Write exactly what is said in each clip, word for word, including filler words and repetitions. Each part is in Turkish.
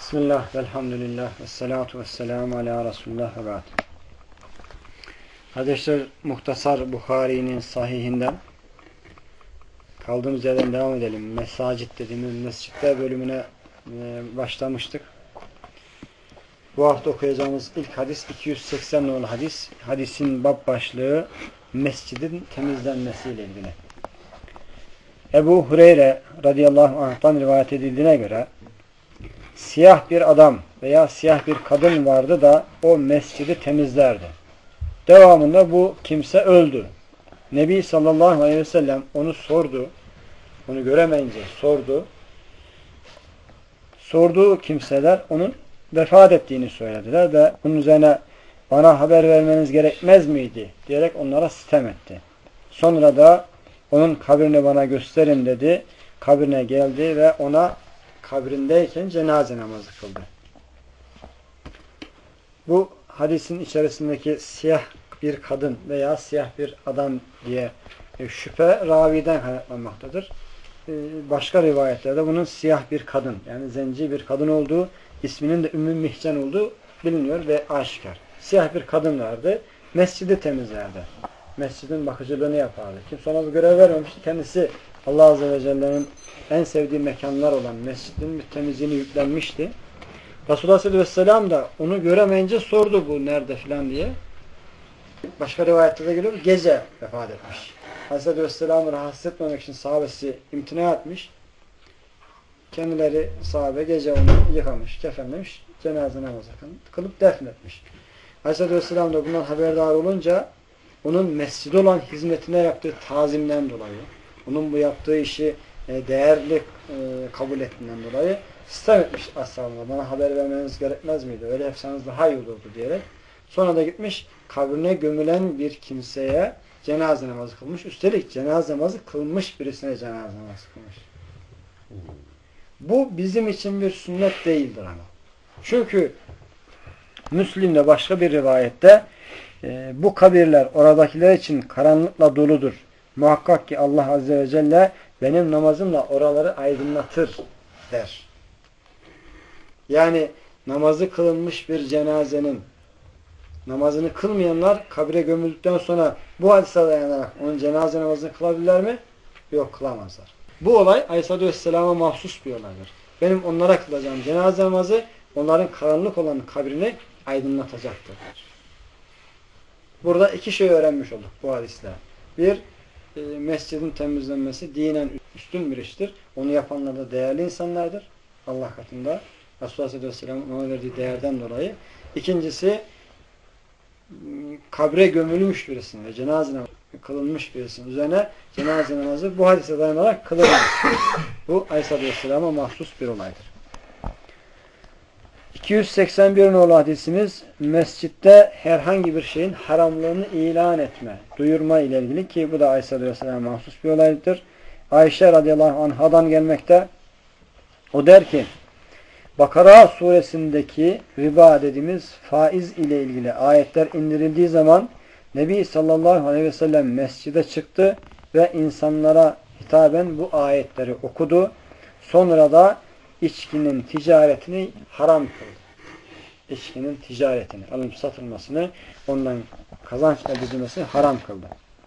Bismillah, velhamdülillah, ve salatu ve selamu ala Resulullah ve ba'd. Kardeşler, Muhtasar Buhari'nin sahihinden kaldığımız yerden devam edelim. Mesacit dediğimiz mescitler bölümüne e, başlamıştık. Bu hafta okuyacağımız ilk hadis iki yüz seksen nolu hadis. Hadisin bab başlığı mescidin temizlenmesiyle ilgili. Ebu Hureyre radıyallahu anh'tan rivayet edildiğine göre siyah bir adam veya siyah bir kadın vardı da o mescidi temizlerdi. Devamında bu kimse öldü. Nebi sallallahu aleyhi ve sellem onu sordu. Onu göremeyince sordu. Sorduğu kimseler onun vefat ettiğini söylediler ve bunun üzerine bana haber vermeniz gerekmez miydi diyerek onlara sitem etti. Sonra da onun kabrini bana gösterin dedi. Kabrine geldi ve ona kabrindeyken cenaze namazı kıldı. Bu hadisin içerisindeki siyah bir kadın veya siyah bir adam diye şüphe raviden kaynaklanmaktadır. Başka rivayetlerde bunun siyah bir kadın, yani zenci bir kadın olduğu, isminin de Ümmü Mihcen olduğu biliniyor ve aşikar. Siyah bir kadın vardı. Mescidi temizlerdi. Mescidin bakıcılığını yapardı. Kimse ona bu görev vermemişti. Kendisi Allah Azze ve Celle'nin en sevdiği mekanlar olan mescidin temizliğini yüklenmişti. Resulullah sallallahu aleyhi ve sellem da onu göremeyince sordu bu nerede filan diye. Başka rivayetlerde geliyor, gece vefat etmiş. Aleyhisselatü Vesselam'ı rahatsız etmemek için sahabesi imtina etmiş. Kendileri sahabe gece onu yıkamış, kefenlemiş, cenaze namazı kılıp defnetmiş. Aleyhisselatü Vesselam da bundan haberdar olunca onun mescide olan hizmetine yaptığı tazimden dolayı, onun bu yaptığı işi değerli kabul ettiğinden dolayı sitem etmiş ashabına. Bana haber vermeniz gerekmez miydi? Öyle yapsanız daha iyi olurdu diyerek. Sonra da gitmiş kabrine gömülen bir kimseye cenaze namazı kılmış. Üstelik cenaze namazı kılmış birisine cenaze namazı kılmış. Bu bizim için bir sünnet değildir ama. Çünkü Müslim'de başka bir rivayette e, bu kabirler oradakiler için karanlıkla doludur. Muhakkak ki Allah Azze ve Celle benim namazımla oraları aydınlatır der. Yani namazı kılınmış bir cenazenin namazını kılmayanlar kabre gömüldükten sonra bu hadise dayanarak onun cenaze namazını kılabilirler mi? Yok, kılamazlar. Bu olay Aleyhisselatü Vesselam'a mahsus bir olaydır. Benim onlara kılacağım cenaze namazı onların karanlık olan kabrini aydınlatacaktır. Burada iki şey öğrenmiş olduk bu hadisle. Bir, e, mescidin temizlenmesi dinen üstün bir iştir. Onu yapanlar da değerli insanlardır. Allah katında. Resulullah sallallahu aleyhi ve sellem'in ona verdiği değerden dolayı. İkincisi, kabre gömülmüş birisinin ve cenaze namazı kılınmış birisinin üzerine cenaze namazı bu hadise dayanarak kılınmış. Bu Aleyhisselatü Vesselam'a mahsus bir olaydır. iki yüz seksen bir nolu hadisimiz mescitte herhangi bir şeyin haramlığını ilan etme, duyurma ile ilgili ki bu da Aleyhisselatü Vesselam'a mahsus bir olaydır. Ayşe radıyallahu anhadan gelmekte. O der ki Bakara suresindeki riba dediğimiz faiz ile ilgili ayetler indirildiği zaman Nebi sallallahu aleyhi ve sellem mescide çıktı ve insanlara hitaben bu ayetleri okudu. Sonra da içkinin ticaretini haram kıldı. İçkinin ticaretini, alınıp satılmasını, ondan kazanç elde edilmesini haram kıldı.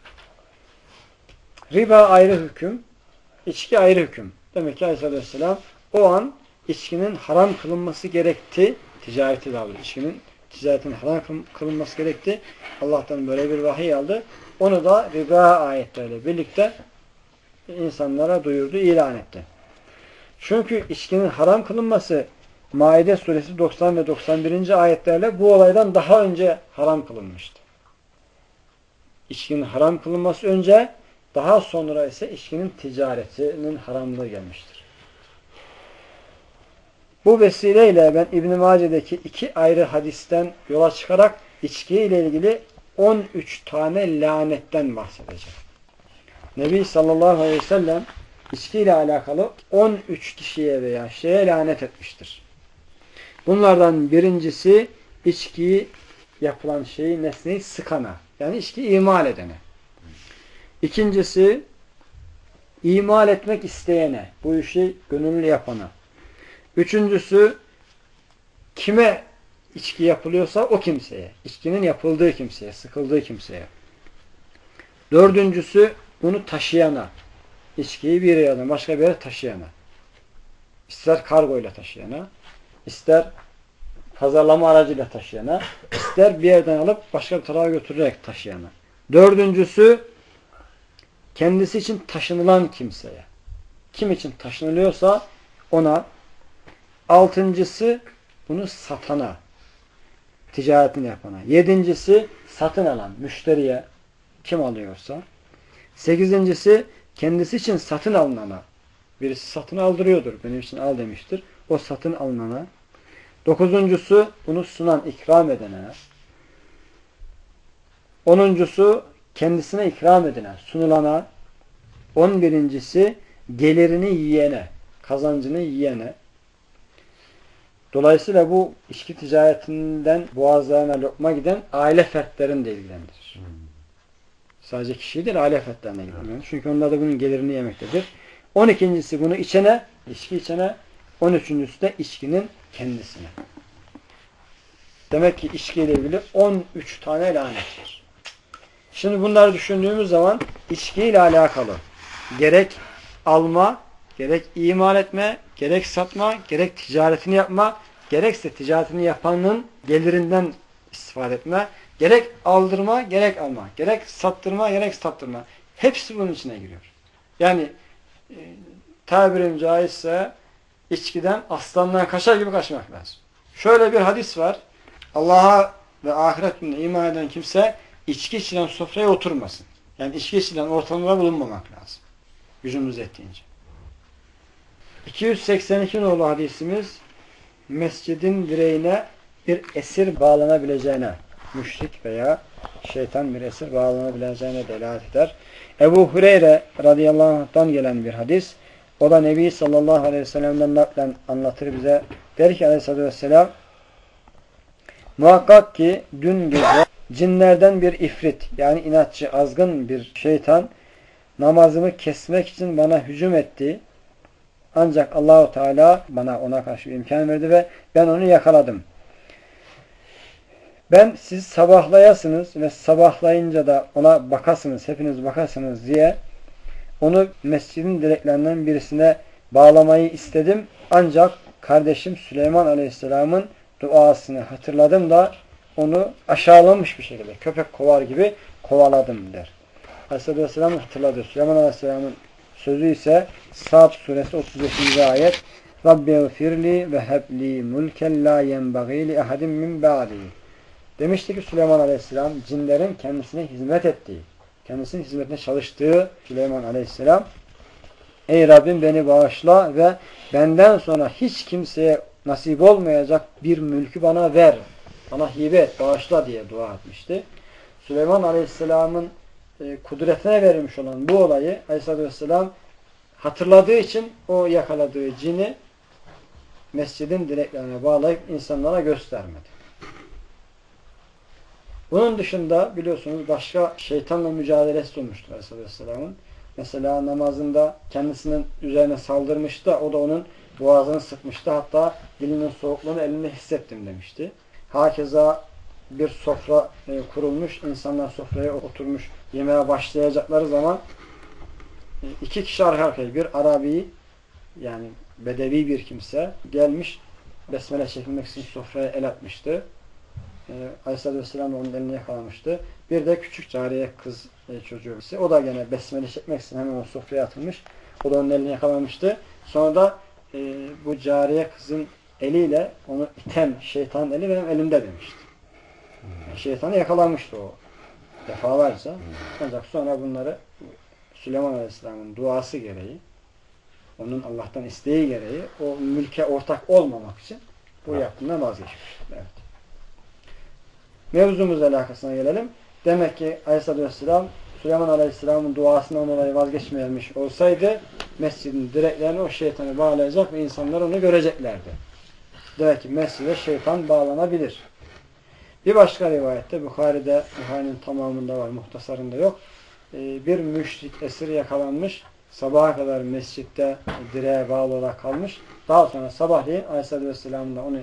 Riba ayrı hüküm, içki ayrı hüküm. Demek ki Aleyhisselatü Vesselam o an içkinin haram kılınması gerekti. Ticareti daha böyle. İçkinin ticaretinin haram kılınması gerekti. Allah'tan böyle bir vahiy aldı. Onu da riba ayetleriyle birlikte insanlara duyurdu, ilan etti. Çünkü içkinin haram kılınması Maide suresi doksan ve doksan birinci ayetlerle bu olaydan daha önce haram kılınmıştı. İçkinin haram kılınması önce, daha sonra ise içkinin ticaretinin haramlığı gelmiştir. Bu vesileyle ben İbn-i Mace'deki iki ayrı hadisten yola çıkarak içki ile ilgili on üç tane lanetten bahsedeceğim. Nebi sallallahu aleyhi ve sellem içki ile alakalı on üç kişiye veya şeye lanet etmiştir. Bunlardan birincisi içkiyi yapılan şeyi, nesneyi sıkana, yani içki imal edene. İkincisi imal etmek isteyene, bu işi gönüllü yapana. Üçüncüsü Kime içki yapılıyorsa o kimseye. İçkinin yapıldığı kimseye, sıkıldığı kimseye. Dördüncüsü bunu taşıyana. İçkiyi bir yerden başka bir yere taşıyana. İster kargoyla taşıyana, ister pazarlama aracıyla taşıyana, ister bir yerden alıp başka bir tarafa götürerek taşıyana. Dördüncüsü kendisi için taşınılan kimseye. Kim için taşınılıyorsa ona. Altıncısı bunu satana, ticaretini yapana. Yedincisi satın alan, müşteriye, kim alıyorsa. Sekizincisi kendisi için satın alınana. Birisi satın aldırıyordur, benim için al demiştir. O satın alınana. Dokuzuncusu bunu sunan, ikram edene. Onuncusu kendisine ikram edene, sunulana. On birincisi gelirini yiyene, kazancını yiyene. Dolayısıyla bu içki ticaretinden boğazlarına lokma giden aile fertlerini de ilgilendirir. Hmm. Sadece kişiyi değil, aile fertlerine ilgilendirir. Çünkü onlar da bunun gelirini yemektedir. On ikincisi bunu içene, içki içene. On üçüncüsü de içkinin kendisine. Demek ki içkiyle ilgili on üç tane lanet var. Şimdi bunları düşündüğümüz zaman içkiyle alakalı gerek alma, gerek imal etme, gerek satma, gerek ticaretini yapma, gerekse ticaretini yapanın gelirinden istifade etme, gerek aldırma, gerek alma, gerek sattırma, gerek sattırma. Hepsi bunun içine giriyor. Yani e, tabirim caizse içkiden aslandan kaçar gibi kaçmak lazım. Şöyle bir hadis var. Allah'a ve ahiret gününe iman eden kimse içki içilen sofraya oturmasın. Yani içki içilen ortamda bulunmamak lazım. Gücümüz ettiğince. iki yüz seksen iki nolu hadisimiz mescidin direğine bir esir bağlanabileceğine, müşrik veya şeytan bir esir bağlanabileceğine delalet eder. Ebu Hureyre radıyallahu anh'tan gelen bir hadis. O da Nebi sallallahu aleyhi ve sellem'den naklen anlatır bize. Der ki aleyhissalatü vesselam, muhakkak ki dün gece cinlerden bir ifrit, yani inatçı, azgın bir şeytan namazımı kesmek için bana hücum etti. Ancak Allahu Teala bana ona karşı bir imkan verdi ve ben onu yakaladım. Ben siz sabahlayasınız ve sabahlayınca da ona bakasınız, hepiniz bakasınız diye onu mescidin direklerinden birisine bağlamayı istedim. Ancak kardeşim Süleyman Aleyhisselam'ın duasını hatırladım da onu aşağılamış bir şekilde köpek kovar gibi kovaladım der. Aleyhisselatü Vesselam hatırladı. Süleyman Aleyhisselam'ın sözü ise Sad suresi otuz beşinci ayet. Rabbi gfirli ve hebli mulken la yenbagî li ahadin min ba'di. Demişti ki Süleyman Aleyhisselam cinlerin kendisine hizmet ettiği, kendisinin hizmetine çalıştığı Süleyman Aleyhisselam, ey Rabbim beni bağışla ve benden sonra hiç kimseye nasip olmayacak bir mülkü bana ver. Bana hibe et, bağışla diye dua etmişti. Süleyman Aleyhisselam'ın e, kudretine verilmiş olan bu olayı Aleyhisselatü Vesselam hatırladığı için o yakaladığı cini mescidin direklerine bağlayıp insanlara göstermedi. Bunun dışında biliyorsunuz başka şeytanla mücadelesi olmuştur Aleyhisselatü Vesselam'ın. Mesela namazında kendisinin üzerine saldırmıştı da o da onun boğazını sıkmıştı. Hatta dilinin soğukluğunu elinde hissettim demişti. Hakeza bir sofra e, kurulmuş. İnsanlar sofraya oturmuş yemeğe başlayacakları zaman e, iki kişi arka arkaya, bir Arabi yani bedevi bir kimse gelmiş besmele çekilmek için sofraya el atmıştı. E, Aleyhisselatü Vesselam onun elini yakalamıştı. Bir de küçük cariye kız e, çocuğu. O da gene besmele çekmek için hemen o sofraya atılmış. O da onun elini yakalamıştı. Sonra da e, bu cariye kızın eliyle onu iten şeytanın eli benim elimde demişti. Yani şeytanı yakalamıştı o defalarca. Ancak sonra bunları Süleyman Aleyhisselam'ın duası gereği, onun Allah'tan isteği gereği o mülke ortak olmamak için bu yaptığından vazgeçmiş. Evet. Mevzumuzla alakasına gelelim. Demek ki Aleyhisselatü Vesselam Süleyman Aleyhisselam'ın duasından dolayı vazgeçmemiş olsaydı mescidin direklerini o şeytanı bağlayacak ve insanlar onu göreceklerdi. Demek ki mescide şeytan bağlanabilir. Bir başka rivayette Bukhari'de, Bukhari'nin tamamında var, muhtasarında yok. Bir müşrik esir yakalanmış. Sabaha kadar mescitte direğe bağlı olarak kalmış. Daha sonra sabahleyin Aleyhisselatü Vesselam da onu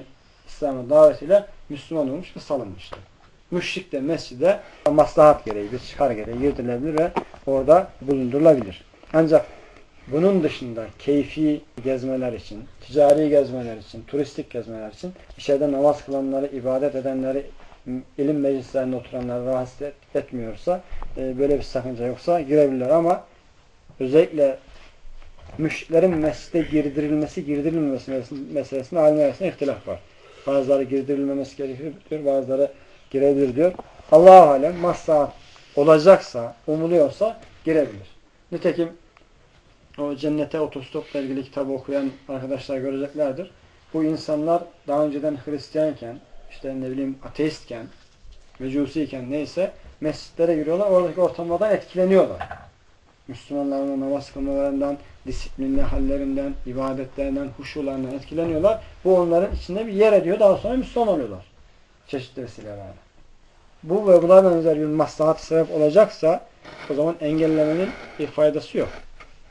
İslam'a davetiyle Müslüman olmuş ve salınmıştır. Müşrik de mescide maslahat gereği, bir çıkar gereği girdirilebilir ve orada bulundurulabilir. Ancak bunun dışında keyfi gezmeler için, ticari gezmeler için, turistik gezmeler için içeride namaz kılanları, ibadet edenleri, ilim meclislerinde oturanları rahatsız et, etmiyorsa, e, böyle bir sakınca yoksa girebilirler ama özellikle müşriklerin mescide girdirilmesi, girdirilmemesi meselesinde alimler arasında ihtilaf var. Bazıları girdirilmemesi gerekiyor diyor, bazıları girebilir diyor. Allah-u Alem maslahat olacaksa, umuluyorsa girebilir. Nitekim o Cennete Otostop'la ilgili kitabı okuyan arkadaşlar göreceklerdir. Bu insanlar daha önceden Hristiyanken, işte ne bileyim ateistken, mecusiyken neyse mescitlere giriyorlar. Oradaki ortamlardan etkileniyorlar. Müslümanların namaz kılmalarından, disiplinli hallerinden, ibadetlerinden, huşularından etkileniyorlar. Bu onların içinde bir yer ediyor. Daha sonra Müslüman oluyorlar. Çeşitli vesilelerle. Bu ve buna benzer bir maslahat sebep olacaksa o zaman engellemenin bir faydası yok.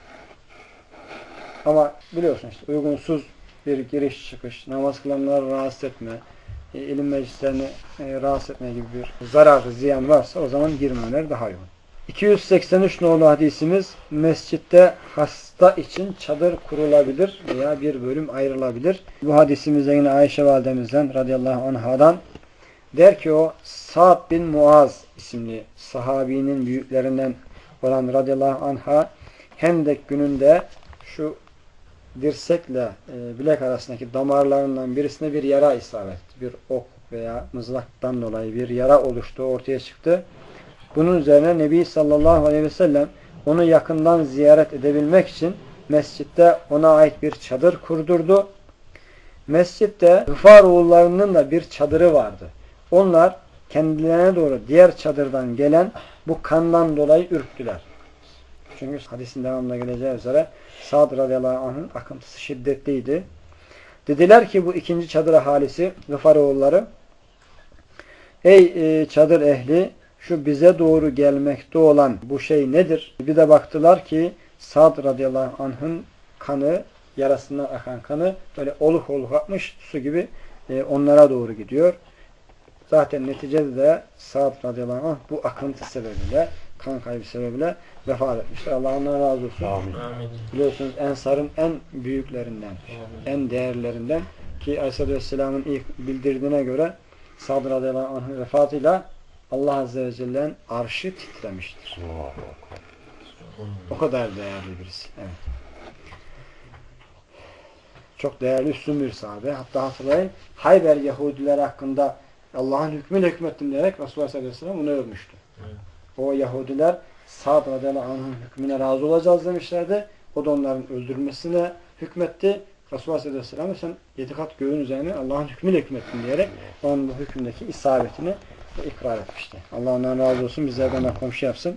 Ama biliyorsun işte uygunsuz bir giriş çıkış, namaz kılanları rahatsız etme, ilim meclislerini rahatsız etme gibi bir zarar, ziyan varsa o zaman girmemeleri daha yoğun. iki yüz seksen üç nolu hadisimiz, mescitte hasta için çadır kurulabilir veya bir bölüm ayrılabilir. Bu hadisimizde yine Ayşe validemizden radıyallahu anhadan der ki o Sa'd bin Muaz isimli sahabinin büyüklerinden olan radıyallahu anha Hendek gününde şu dirsekle e, bilek arasındaki damarlarından birisine bir yara isabet etti. Bir ok veya mızraktan dolayı bir yara oluştu, ortaya çıktı. Bunun üzerine Nebi sallallahu aleyhi ve sellem onu yakından ziyaret edebilmek için mescitte ona ait bir çadır kurdurdu. Mescitte Gıfar oğullarının da bir çadırı vardı. Onlar kendilerine doğru diğer çadırdan gelen bu kandan dolayı ürktüler. Çünkü hadisin devamında geleceği üzere Sa'd radıyallahu anh'ın akıntısı şiddetliydi. Dediler ki bu ikinci çadır ahalisi Gıfar oğulları, ey e, çadır ehli, şu bize doğru gelmekte olan bu şey nedir? Bir de baktılar ki Sa'd radıyallahu anh'ın kanı, yarasından akan kanı böyle oluk oluk akmış su gibi e, onlara doğru gidiyor. Zaten neticede de Sa'd radıyallahu anh bu akıntı sebebiyle, kan kaybı sebebiyle vefat etmiştir. Allah ondan razı olsun. Amin. Biliyorsunuz Ensar'ın en büyüklerinden, Amin. en değerlerinden ki Aleyhisselatü Vesselam'ın ilk bildirdiğine göre Sa'd radıyallahu anh'ın vefatıyla Allah Azze ve Celle'nin arşı titremiştir. O kadar değerli birisi. Evet. Çok değerli, üstün bir sahabe. Hatta hatırlayın, Hayber Yahudiler hakkında Allah'ın hükmüyle hükmettim diyerek Resulullah sallallahu aleyhi ve sellem bunu övmüştü. Evet. O Yahudiler Sa'd radıyallahu anh'ın hükmüne razı olacağız demişlerdi. O da onların öldürülmesine hükmetti. Resulullah sallallahu aleyhi ve sellem sen yedi kat göğün üzerine Allah'ın hükmüyle hükmettin diyerek onun bu hükümdeki isabetini ikrar etmişti. Allah ondan razı olsun. Bizlerden de komşu yapsın.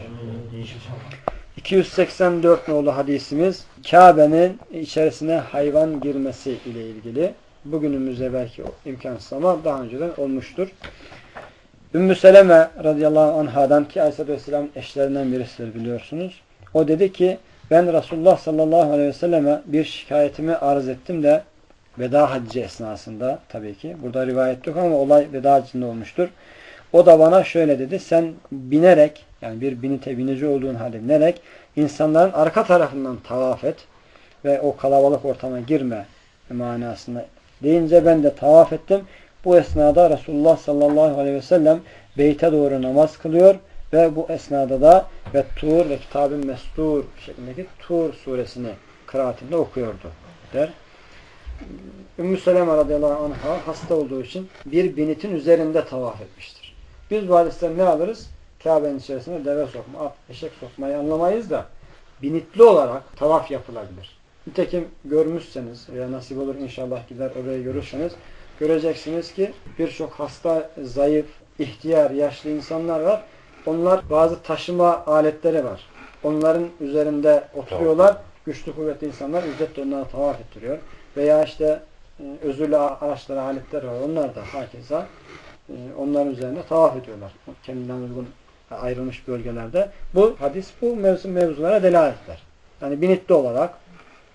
iki yüz seksen dört nolu hadisimiz Kabe'nin içerisine hayvan girmesi ile ilgili. Bugünümüzde belki imkansız ama daha önceden olmuştur. Ümmü Seleme radıyallahu anhadan ki Aleyhisselatü Vesselam'ın eşlerinden birisidir biliyorsunuz. O dedi ki ben Resulullah sallallahu aleyhi ve selleme bir şikayetimi arz ettim de veda haccı esnasında tabii ki. Burada rivayet yok ama olay veda haccında olmuştur. O da bana şöyle dedi. Sen binerek yani bir binite binici olduğun halde binerek insanların arka tarafından tavaf et ve o kalabalık ortama girme manasında deyince ben de tavaf ettim. Bu esnada Resulullah sallallahu aleyhi ve sellem beyte doğru namaz kılıyor ve bu esnada da ve Tur ve Kitab-ı Mestur şeklindeki Tur suresini kıraatinde okuyordu der. Ümmü Seleme radıyallahu anh'a hasta olduğu için bir binitin üzerinde tavaf etmiştir. Biz bu hadisten ne alırız? Kabe'nin içerisine deve sokma, at, eşek sokmayı anlamayız da binitli olarak tavaf yapılabilir. Nitekim görmüşseniz veya nasip olur inşallah gider orayı görürseniz göreceksiniz ki birçok hasta, zayıf, ihtiyar, yaşlı insanlar var. Onlar bazı taşıma aletleri var. Onların üzerinde oturuyorlar. Güçlü kuvvetli insanlar ücretle onlara tavaf ettiriyor. Veya işte özürlü araçlar, aletler var. Onlar da hakeza onların üzerinde tavaf ediyorlar. Kendinden uygun ayrılmış bölgelerde. Bu hadis bu mevzu, mevzulara delalet eder. Yani binitli olarak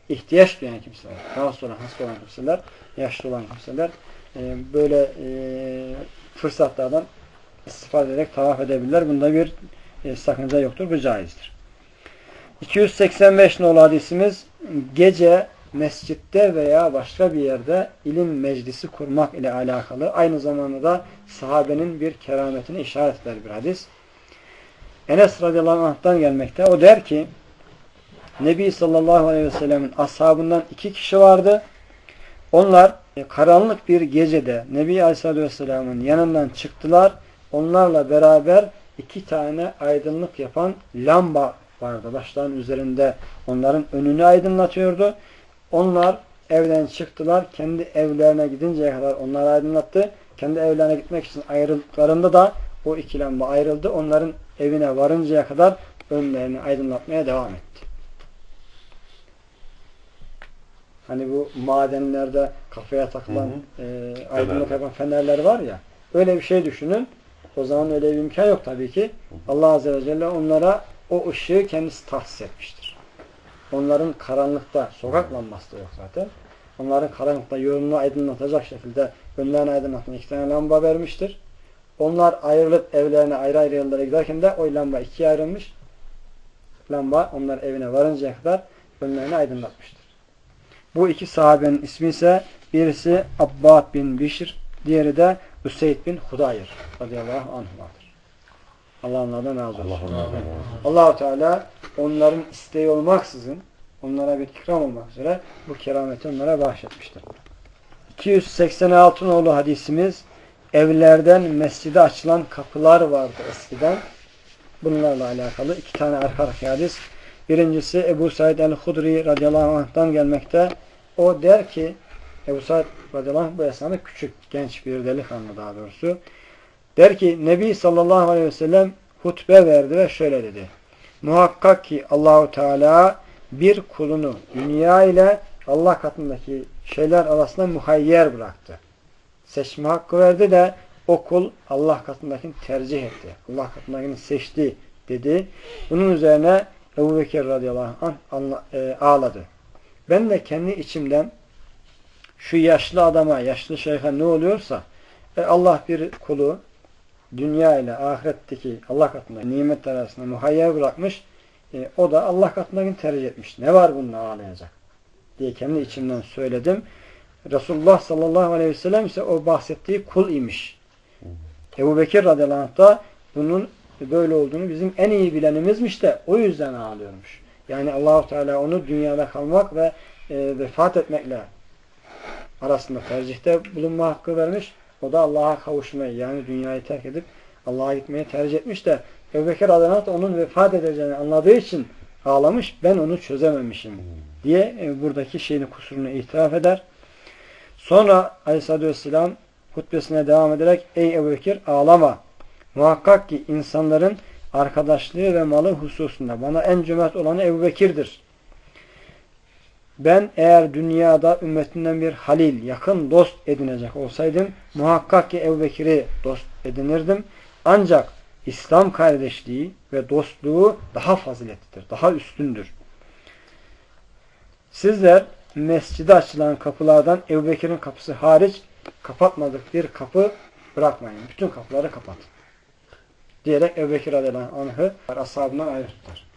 ihtiyaç duyan kimseler, rahatsız olan, hasta olan kimseler, yaşlı olan kimseler e, böyle e, fırsatlardan istifade ederek tavaf edebilirler. Bunda bir e, sakınca yoktur. Bu caizdir. iki yüz seksen beş nolu hadisimiz gece mescitte veya başka bir yerde ilim meclisi kurmak ile alakalı. Aynı zamanda da sahabenin bir kerametini işaret eder bir hadis. Enes radıyallahu anh'tan gelmekte. O der ki Nebi sallallahu aleyhi ve sellemin ashabından iki kişi vardı. Onlar karanlık bir gecede Nebi aleyhissalatü vesselamın yanından çıktılar. Onlarla beraber iki tane aydınlık yapan lamba vardı. Başların üzerinde onların önünü aydınlatıyordu. Onlar evden çıktılar. Kendi evlerine gidinceye kadar onları aydınlattı. Kendi evlerine gitmek için ayrıldıklarında da o iki lamba ayrıldı. Onların evine varıncaya kadar önlerini aydınlatmaya devam etti. Hani bu madenlerde kafaya takılan hı hı. E, aydınlık yapan fenerler var ya, öyle bir şey düşünün. O zaman öyle bir imkan yok tabii ki. Hı hı. Allah Azze ve Celle onlara o ışığı kendisi tahsis etmiştir. Onların karanlıkta, sokak lambası da yok zaten. Onların karanlıkta yolunu aydınlatacak şekilde önlerini aydınlatan iki tane lamba vermiştir. Onlar ayrılıp evlerine ayrı ayrı yollara giderken de o lamba ikiye ayrılmış. Lamba onlar evine varıncaya kadar önlerini aydınlatmıştır. Bu iki sahabenin ismi ise birisi Abbad bin Bişr, diğeri de Üseyd bin Hudayr radıyallahu anh'lardır. Allah onlardan razı olsun. Allah-u Teala onların isteği olmaksızın onlara bir ikram olmak üzere bu kerameti onlara bahşetmiştir. iki yüz seksen altı nolu hadisimiz evlerden mescide açılan kapılar vardı eskiden. Bunlarla alakalı iki tane arka arkaya hadis. Birincisi Ebu Said el-Hudri radıyallahu anh'tan gelmekte. O der ki Ebu Said radıyallahu anh bu esnada küçük, genç bir delikanlı daha doğrusu. Der ki Nebi sallallahu aleyhi ve sellem hutbe verdi ve şöyle dedi. Muhakkak ki Allahu Teala bir kulunu dünya ile Allah katındaki şeyler arasında muhayyer bıraktı. Seçme hakkı verdi de o kul Allah katındakini tercih etti. Allah katındakini seçti dedi. Bunun üzerine Ebu Bekir radıyallahu anh ağladı. Ben de kendi içimden şu yaşlı adama, yaşlı şeyhe ne oluyorsa e Allah bir kulu dünya ile ahiretteki Allah katında nimetler arasında muhayyer bırakmış. E, o da Allah katındakini tercih etmiş. Ne var bununla ağlayacak? Diye kendi içimden söyledim. Resulullah sallallahu aleyhi ve sellem ise o bahsettiği kul imiş. Ebu Bekir radıyallahu anh da bunun böyle olduğunu bizim en iyi bilenimizmiş de o yüzden ağlıyormuş. Yani Allah-u Teala onu dünyada kalmak ve e, vefat etmekle arasında tercihte bulunma hakkı vermiş. O da Allah'a kavuşmayı, yani dünyayı terk edip Allah'a gitmeyi tercih etmiş de Ebu Bekir radıyallahu anh onun vefat edeceğini anladığı için ağlamış. Ben onu çözememişim diye e, buradaki şeyini, kusurunu itiraf eder. Sonra aleyhissalatü vesselam hutbesine devam ederek ey Ebu Bekir ağlama. Muhakkak ki insanların arkadaşlığı ve malı hususunda bana en cömert olanı Ebu Bekir'dir. Ben eğer dünyada ümmetinden bir halil, yakın dost edinecek olsaydım muhakkak ki Ebu Bekir'i dost edinirdim. Ancak İslam kardeşliği ve dostluğu daha faziletlidir, daha üstündür. Sizler mescide açılan kapılardan Ebu Bekir'in kapısı hariç kapatmadık bir kapı bırakmayın. Bütün kapıları kapatın. Diyerek Ebu Bekir radıyallahu anh'ı ashabından ayrı tutar.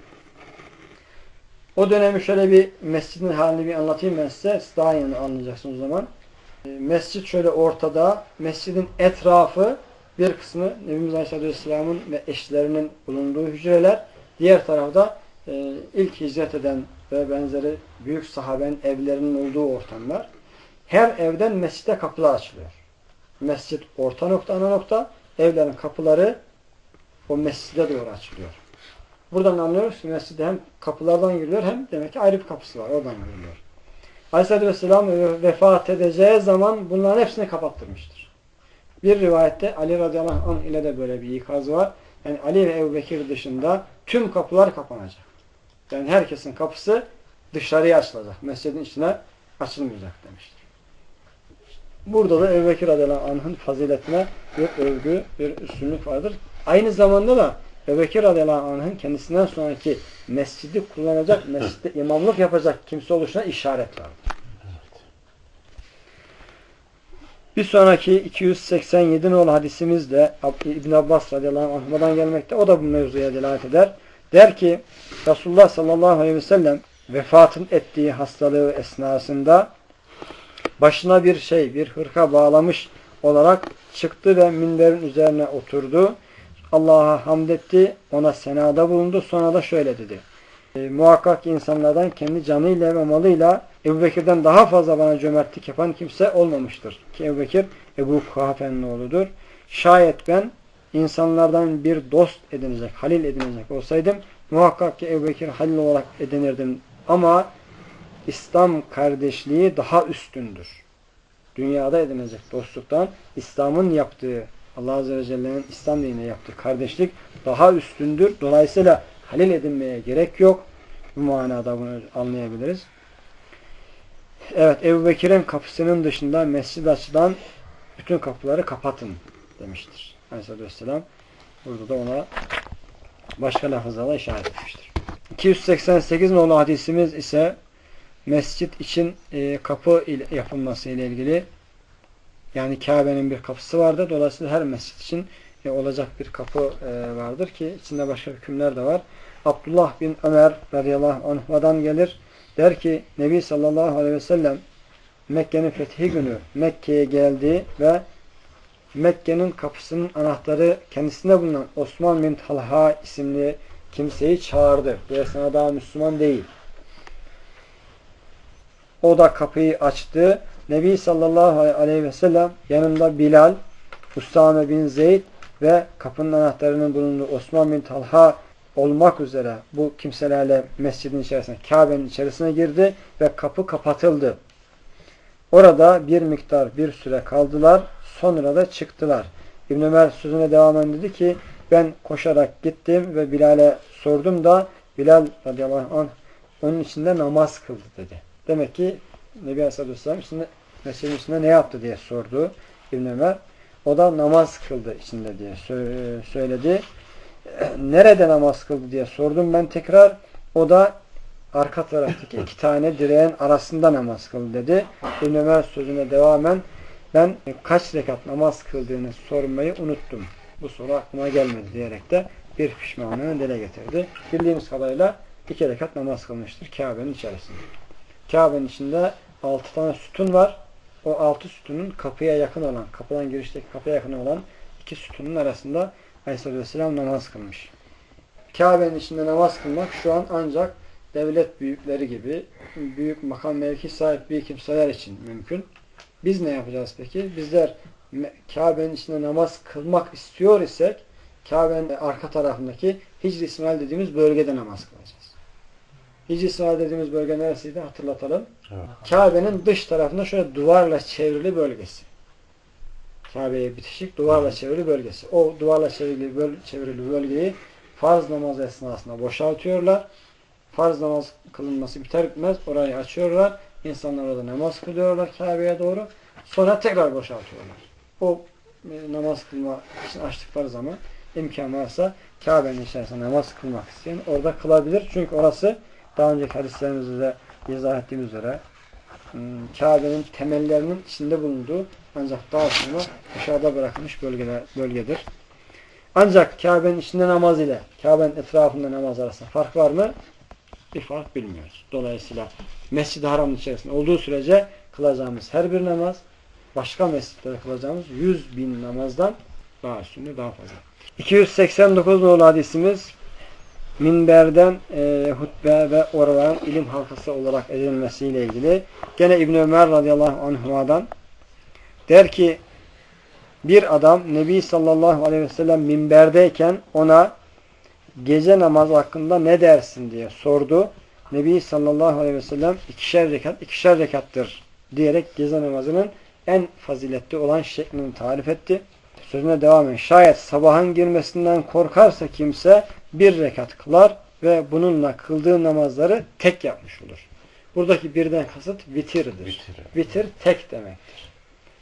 O dönemi şöyle bir mescidin halini bir anlatayım ben size. Siz daha iyi anlayacaksınız o zaman. Mescid şöyle ortada. Mescidin etrafı bir kısmı Nebimiz Aleyhisselatü Vesselam'ın ve eşlerinin bulunduğu hücreler. Diğer tarafta e, ilk hicret eden ve benzeri büyük sahabenin evlerinin olduğu ortamlar. Her evden mescide kapılar açılıyor. Mescid orta nokta, ana nokta. Evlerin kapıları o mescide doğru açılıyor. Buradan anlıyoruz ki mescide hem kapılardan giriliyor hem demek ki ayrı bir kapısı var. Oradan giriliyor. Aleyhisselatü Vesselam vefat edeceği zaman bunların hepsini kapattırmıştır. Bir rivayette Ali radıyallahu anh ile de böyle bir ikaz var. Yani Ali ve Ebu Bekir dışında tüm kapılar kapanacak. Yani herkesin kapısı dışarıya açılacak. Mescidin içine açılmayacak demiştir. Burada da Ebu Bekir radıyallahu anh'ın faziletine bir övgü, bir üstünlük vardır. Aynı zamanda da Ebu Bekir radıyallahu anh'ın kendisinden sonraki mescidi kullanacak, mescitte imamlık yapacak kimse oluşuna işaret var. Bir sonraki iki yüz seksen yedi nolu hadisimiz de İbn Abbas radıyallahu anh'dan gelmekte. O da bu mevzuya delalet eder. Der ki Resulullah sallallahu aleyhi ve sellem vefatın ettiği hastalığı esnasında başına bir şey, bir hırka bağlamış olarak çıktı ve minberin üzerine oturdu. Allah'a hamd etti, ona senada bulundu. Sonra da şöyle dedi. E, muhakkak insanlardan kendi canıyla ve malıyla Ebu Bekir'den daha fazla bana cömertlik yapan kimse olmamıştır. Ki Ebu Bekir Ebu Kuhafe'nin oğludur. Şayet ben insanlardan bir dost edinecek, halil edinecek olsaydım muhakkak ki Ebu Bekir halil olarak edinirdim. Ama İslam kardeşliği daha üstündür. Dünyada edinecek dostluktan İslam'ın yaptığı, Allah Azze ve Celle'nin İslam dinine yaptığı kardeşlik daha üstündür. Dolayısıyla halil edinmeye gerek yok. Bu manada bunu anlayabiliriz. Evet, Ebu Bekir'in kapısının dışında mescid açılan bütün kapıları kapatın demiştir Aleyhisselatü Vesselam. Burada da ona başka lafızlarla işaret etmiştir. iki yüz seksen sekiz nolu hadisimiz ise mescit için e, kapı ile yapılması ile ilgili. Yani Kabe'nin bir kapısı vardı. Dolayısıyla her mescit için e, olacak bir kapı e, vardır ki içinde başka hükümler de var. Abdullah bin Ömer radıyallahu anh'dan gelir. Der ki Nebi sallallahu aleyhi ve sellem Mekke'nin fethi günü Mekke'ye geldi ve Mekke'nin kapısının anahtarı kendisinde bulunan Osman bin Talha isimli kimseyi çağırdı. Bu esnada daha Müslüman değil. O da kapıyı açtı. Nebi sallallahu aleyhi ve sellem yanında Bilal, Usame bin Zeyd ve kapının anahtarının bulunduğu Osman bin Talha olmak üzere bu kimselerle mescidin içerisine, Kabe'nin içerisine girdi ve kapı kapatıldı. Orada bir miktar bir süre kaldılar. Sonra da çıktılar. İbn Ömer sözüne devamen dedi ki ben koşarak gittim ve Bilal'e sordum da Bilal radıyallahu anh onun içinde namaz kıldı dedi. Demek ki Nebi Aleyhisselatü Vesselam içinde, mescidin içinde ne yaptı diye sordu İbn Ömer. O da namaz kıldı içinde diye söyledi. Nerede namaz kıldı diye sordum ben tekrar. O da arka taraftaki iki tane direğin arasında namaz kıldı dedi. İbn Ömer sözüne devamen ben kaç rekat namaz kıldığını sormayı unuttum. Bu soru aklıma gelmedi diyerek de bir pişmanlığını dile getirdi. Bildiğimiz kadarıyla iki rekat namaz kılmıştır Kabe'nin içerisinde. Kabe'nin içinde altı tane sütun var. O altı sütunun kapıya yakın olan, kapıdan girişteki kapıya yakın olan iki sütunun arasında Aleyhisselatü Vesselam namaz kılmış. Kabe'nin içinde namaz kılmak şu an ancak devlet büyükleri gibi büyük makam mevki sahip bir kimseler için mümkün. Biz ne yapacağız peki? Bizler Kabe'nin içinde namaz kılmak istiyor isek Kabe'nin arka tarafındaki Hicr İsmail dediğimiz bölgede namaz kılacağız. Hicr İsmail dediğimiz bölge neresiydi? Hatırlatalım. Evet. Kabe'nin dış tarafında şöyle duvarla çevrili bölgesi. Kabe'ye bitişik duvarla çevrili bölgesi. O duvarla çevrili, böl çevrili bölgeyi farz namaz esnasında boşaltıyorlar. Farz namaz kılınması biter bitmez orayı açıyorlar. İnsanlar orada namaz kılıyorlar Kabe'ye doğru. Sonra tekrar boşaltıyorlar. O e, namaz kılma için açtıkları zaman imkan varsa Kabe'nin içerisinde namaz kılmak isteyen orada kılabilir. Çünkü orası daha önceki hadislerimizde de izah ettiğimiz üzere Kabe'nin temellerinin içinde bulunduğu ancak daha sonra aşağıda bırakılmış bölgeler, bölgedir. Ancak Kabe'nin içinde namaz ile Kabe'nin etrafında namaz arasında fark var mı? Bir fark bilmiyoruz. Dolayısıyla Mescid-i Haram'ın içerisinde olduğu sürece kılacağımız her bir namaz başka mescitlerde kılacağımız yüz bin namazdan daha üstünde, daha fazla. iki yüz seksen dokuz nolu hadisimiz minberden e, hutbe ve oraların ilim halkası olarak edilmesiyle ilgili. Gene İbn Ömer radıyallahu anhuma'dan der ki bir adam Nebi sallallahu aleyhi ve sellem minberdeyken ona gece namazı hakkında ne dersin diye sordu. Nebi sallallahu aleyhi ve sellem ikişer rekat, ikişer rekattır diyerek gece namazının en faziletli olan şeklini tarif etti. Sözüne devam et. Şayet sabahın girmesinden korkarsa kimse bir rekat kılar ve bununla kıldığı namazları tek yapmış olur. Buradaki birden kasıt vitirdir. Vitir, Vitir tek demektir.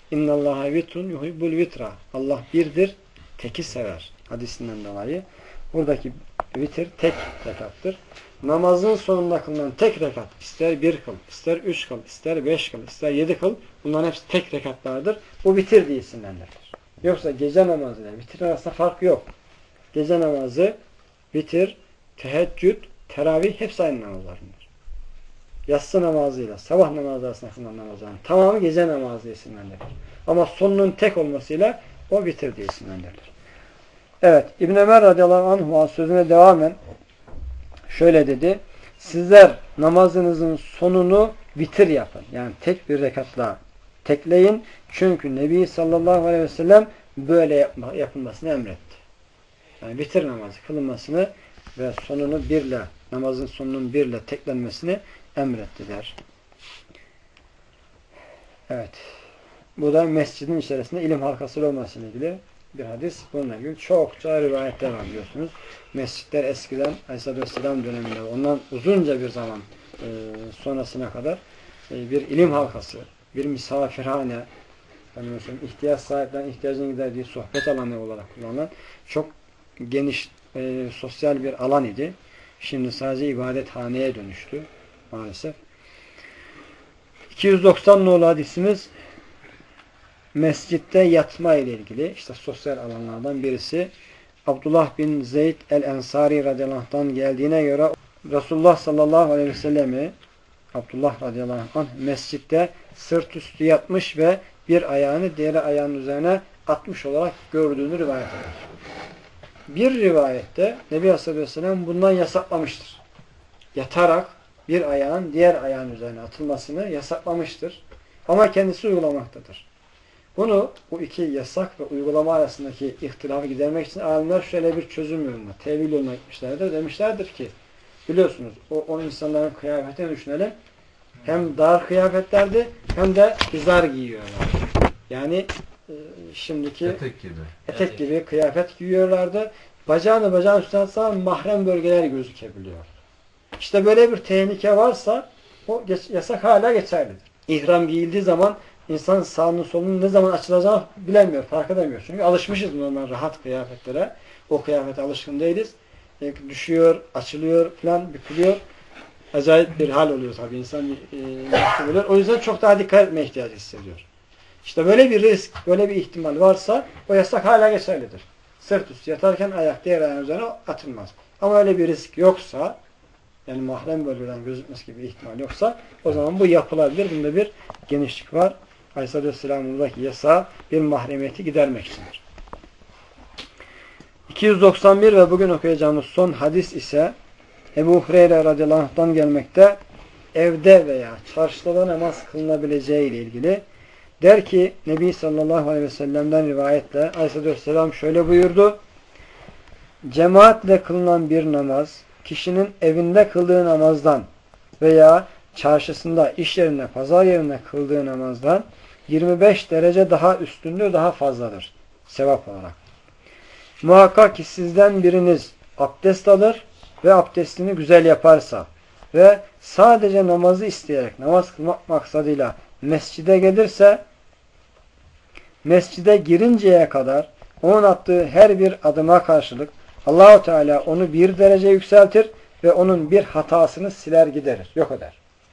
İnnallâhe vitrun yuhibbul vitra. Allah birdir, teki sever. Hadisinden dolayı. Buradaki vitir tek rekattır. Namazın sonunda kılınan tek rekat, ister bir kıl, ister üç kıl, ister beş kıl, ister yedi kıl, bunların hepsi tek rekatlardır. Bu vitir diye isimlendirilir. Yoksa gece namazı ile vitir arasında fark yok. Gece namazı, vitir, teheccüd, teravih hepsi aynı namazlarındır. Yatsı namazıyla sabah namazı arasında kılınan namazların tamamı gece namazı diye isimlendirilir. Ama sonunun tek olmasıyla o vitir diye isimlendirilir. Evet, İbn Ömer radıyallahu anh sözüne devamen şöyle dedi. Sizler namazınızın sonunu vitir yapın. Yani tek bir rekatla tekleyin. Çünkü Nebi sallallahu aleyhi ve sellem böyle yapma, yapılmasını emretti. Yani vitir namazı kılınmasını ve sonunu birle, namazın sonunun birle teklenmesini emretti der. Evet. Bu da mescidin içerisinde ilim halkası olmasıyla ilgili bir hadis. Bununla ilgili çokça rivayetler var biliyorsunuz. Mescitler eskiden Aleyhisselatü Vesselam döneminde ondan uzunca bir zaman e, sonrasına kadar e, bir ilim halkası, bir misafirhane, yani ihtiyaç sahiplerinin ihtiyacını giderdiği sohbet alanı olarak kullanılan çok geniş e, sosyal bir alan idi. Şimdi sadece ibadethaneye dönüştü maalesef. iki yüz doksan nolu hadisimiz mescitte yatma ile ilgili işte sosyal alanlardan birisi. Abdullah bin Zeyd el-Ensari radıyallahu anh'tan geldiğine göre Resulullah sallallahu aleyhi ve sellemi Abdullah radıyallahu anh mescitte sırt üstü yatmış ve bir ayağını diğer ayağının üzerine atmış olarak gördüğünü rivayet eder. Bir rivayette Nebi Aleyhisselam bundan yasaklamıştır. Yatarak bir ayağın diğer ayağın üzerine atılmasını yasaklamıştır. Ama kendisi uygulamaktadır. Bunu, bu iki yasak ve uygulama arasındaki ihtilafı gidermek için alimler şöyle bir çözüm yoluna, tevil yoluna gitmişlerdir. Demişlerdir ki, biliyorsunuz o, o insanların kıyafetini düşünelim. Hem dar kıyafetlerdi hem de izar giyiyorlar. Yani e, şimdiki etek gibi. etek gibi kıyafet giyiyorlardı. Bacağını bacağın üstüne atsa mahrem bölgeler gözükebiliyor. İşte böyle bir tehlike varsa o yasak hala geçerlidir. İhram giyildiği zaman İnsan sağının solunun ne zaman açılacağını bilemiyor, fark edemiyor. Çünkü alışmışız normal rahat kıyafetlere. O kıyafete alışkın değiliz. E, düşüyor, açılıyor falan, bükülüyor. Acayip bir hal oluyor tabii. İnsan e, oluyor. O yüzden çok daha dikkat etmeye ihtiyacı hissediyor. İşte böyle bir risk, böyle bir ihtimal varsa o yasak hala geçerlidir. Sırt üstü yatarken ayak diğer ayağın üzerine atılmaz. Ama öyle bir risk yoksa, yani mahrem bölgeden gözükmesi gibi bir ihtimal yoksa o zaman bu yapılabilir. Bunda bir genişlik var. Aleyhisselatü Vesselam'ın yasağı bir mahremiyeti gidermek içindir. iki yüz doksan bir ve bugün okuyacağımız son hadis ise Ebu Hureyre radıyallahu anh'tan gelmekte. Evde veya çarşıda namaz kılınabileceği ile ilgili. Der ki Nebi sallallahu aleyhi ve sellem'den rivayetle Aleyhisselatü Vesselam şöyle buyurdu. Cemaatle kılınan bir namaz kişinin evinde kıldığı namazdan veya çarşısında, iş yerinde, pazar yerinde kıldığı namazdan yirmi beş derece daha üstündür, daha fazladır. Sevap olarak. Muhakkak ki sizden biriniz abdest alır ve abdestini güzel yaparsa ve sadece namazı isteyerek, namaz kılmak maksadıyla mescide gelirse, mescide girinceye kadar onun attığı her bir adıma karşılık Allah-u Teala onu bir derece yükseltir ve onun bir hatasını siler giderir, yok eder.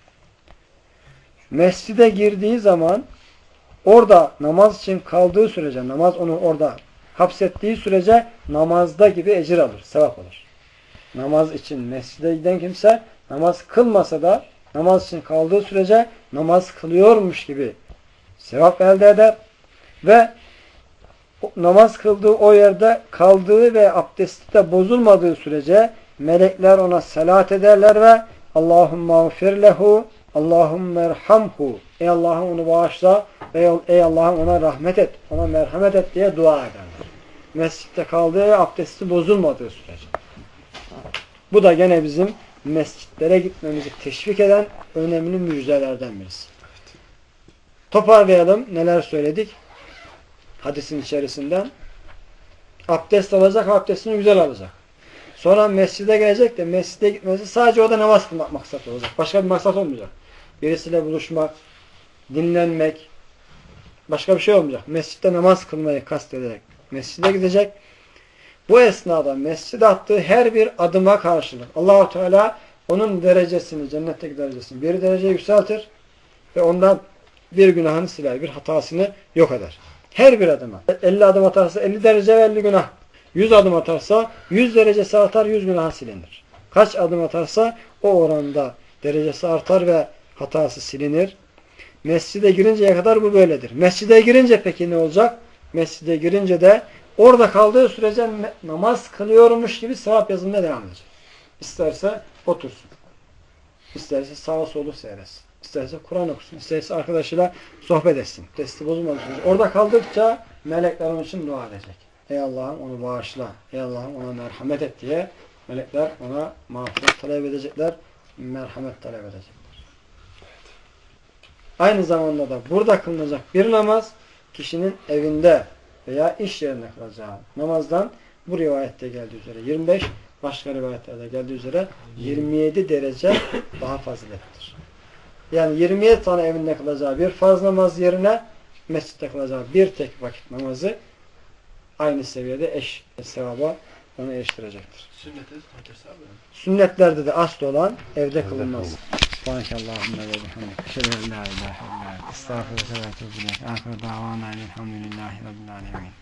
Mescide girdiği zaman orada namaz için kaldığı sürece, namaz onu orada hapsettiği sürece namazda gibi ecir alır, sevap alır. Namaz için mescide giden kimse namaz kılmasa da namaz için kaldığı sürece namaz kılıyormuş gibi sevap elde eder ve namaz kıldığı o yerde kaldığı ve abdesti de bozulmadığı sürece melekler ona salat ederler ve Allahümme gfir lehu, Allahümme erhamhu, ey Allah'ım onu bağışla ve ey Allah'ım ona rahmet et, ona merhamet et diye dua ederler. Mescitte kaldığı ve abdesti bozulmadığı sürece. Bu da gene bizim mescitlere gitmemizi teşvik eden önemli müjdelerden birisi. Toparlayalım. Neler söyledik? Hadisin içerisinden. Abdest alacak, abdestini güzel alacak. Sonra mescide gelecek de mescide gitmesi sadece orada namaz kılmak maksat olacak. Başka bir maksat olmayacak. Birisiyle buluşmak, dinlenmek, başka bir şey olmayacak. Mescitte namaz kılmayı kastederek mescide gidecek. Bu esnada mescide attığı her bir adıma karşılık Allah-u Teala onun derecesini, cennetteki derecesini bir derece yükseltir ve ondan bir günahını siler, bir hatasını yok eder. Her bir adıma. elli adım atarsa elli derece ve elli günah. yüz adım atarsa yüz derecesi artar, yüz günah silinir. Kaç adım atarsa o oranda derecesi artar ve hatası silinir. Mescide girinceye kadar bu böyledir. Mescide girince peki ne olacak? Mescide girince de orada kaldığı sürece namaz kılıyormuş gibi sevap yazılmaya devam edecek. İsterse otursun. İsterse sağa solu seyretsin. İsterse Kur'an okusun. İsterse arkadaşıyla sohbet etsin. Testi bozulmadığı sürece. Orada kaldıkça melekler onun için dua edecek. Ey Allah'ım onu bağışla. Ey Allah'ım ona merhamet et diye melekler ona mağfiret talep edecekler. Merhamet talep edecekler. Aynı zamanda da burada kılınacak bir namaz kişinin evinde veya iş yerinde kılacağı namazdan bu rivayette geldiği üzere yirmi beş, başka rivayetlerde geldiği üzere yirmi yedi derece daha faziletlidir. Yani yirmi yedi tane evinde kılacağı bir farz namaz yerine mescitte kılacağı bir tek vakit namazı aynı seviyede eş sevaba onu eriştirecektir. Sünnetlerde de asıl olan evde kılınmaz. Subhanakallahumma ve bihamdik. Eşhedü en la ilahe illa ente. Estağfirullah ve etûbü ileyk. Âhiru davâna elhamdülillahi rabbil âlemin.